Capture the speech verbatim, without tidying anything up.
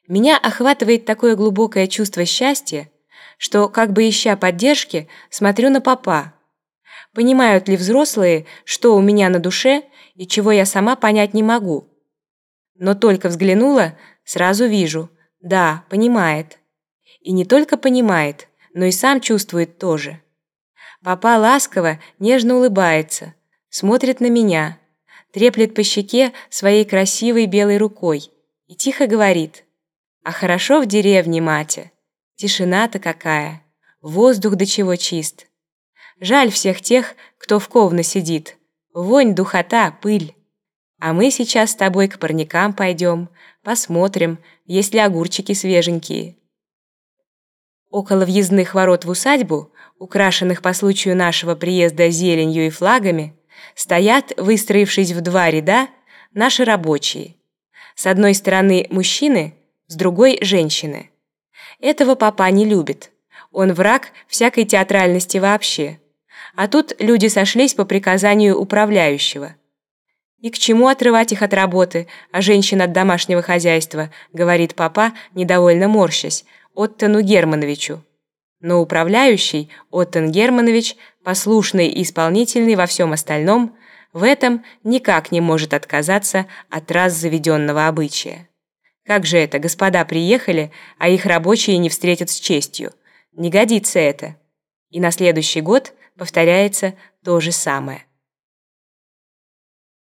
Меня охватывает такое глубокое чувство счастья, что, как бы ища поддержки, смотрю на папа. Понимают ли взрослые, что у меня на душе и чего я сама понять не могу? Но только взглянула, сразу вижу, да, понимает. И не только понимает, но и сам чувствует тоже. Папа ласково, нежно улыбается, смотрит на меня, треплет по щеке своей красивой белой рукой и тихо говорит: «А хорошо в деревне, Матя, тишина-то какая, воздух до чего чист. Жаль всех тех, кто в ковно сидит, вонь, духота, пыль. А мы сейчас с тобой к парникам пойдем, посмотрим, есть ли огурчики свеженькие». Около въездных ворот в усадьбу, украшенных по случаю нашего приезда зеленью и флагами, стоят, выстроившись в два ряда, наши рабочие. С одной стороны мужчины, с другой – женщины. Этого папа не любит. Он враг всякой театральности вообще. А тут люди сошлись по приказанию управляющего. «И к чему отрывать их от работы, а женщин от домашнего хозяйства?» – говорит папа, недовольно морщась, Оттону Германовичу. Но управляющий, Оттон Германович, послушный и исполнительный во всем остальном, в этом никак не может отказаться от раз заведенного обычая. Как же это, господа приехали, а их рабочие не встретят с честью? Не годится это. И на следующий год повторяется то же самое.